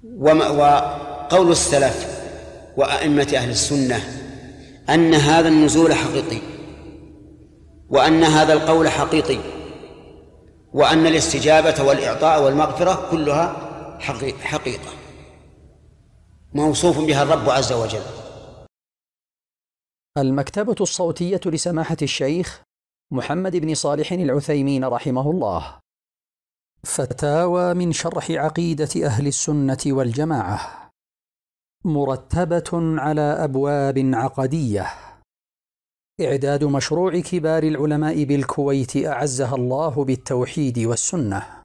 وقول السلف وأئمة أهل السنة أن هذا النزول حقيقي، وأن هذا القول حقيقي، وأن الاستجابة والإعطاء والمغفرة كلها حقيقة موصوف بها الرب عز وجل. المكتبة الصوتية لسماحة الشيخ محمد بن صالح العثيمين رحمه الله. فتاوى من شرح عقيدة أهل السنة والجماعة، مرتبة على أبواب عقدية. إعداد مشروع كبار العلماء بالكويت أعزها الله بالتوحيد والسنة.